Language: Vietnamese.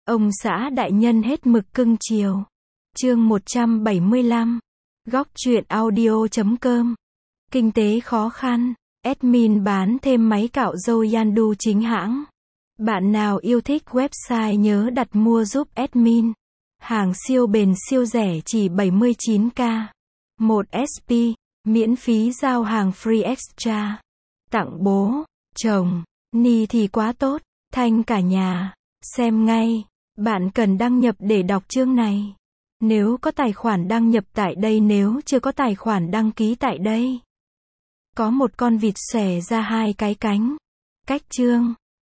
Ông xã đại nhân hết mực cưng chiều. Chương 175. Góc truyện audio.com. Kinh tế khó khăn. Admin bán thêm máy cạo râu Yandu chính hãng. Bạn nào yêu thích website nhớ đặt mua giúp admin. Hàng siêu bền siêu rẻ chỉ 79k. 1 SP. Miễn phí giao hàng free extra. Tặng bố, chồng, ni thì quá tốt. Thanh cả nhà. Xem ngay. Bạn cần đăng nhập để đọc chương này. Nếu có tài khoản đăng nhập tại đây, nếu chưa có tài khoản đăng ký tại đây. Có một con vịt xòe ra hai cái cánh. Cách chương.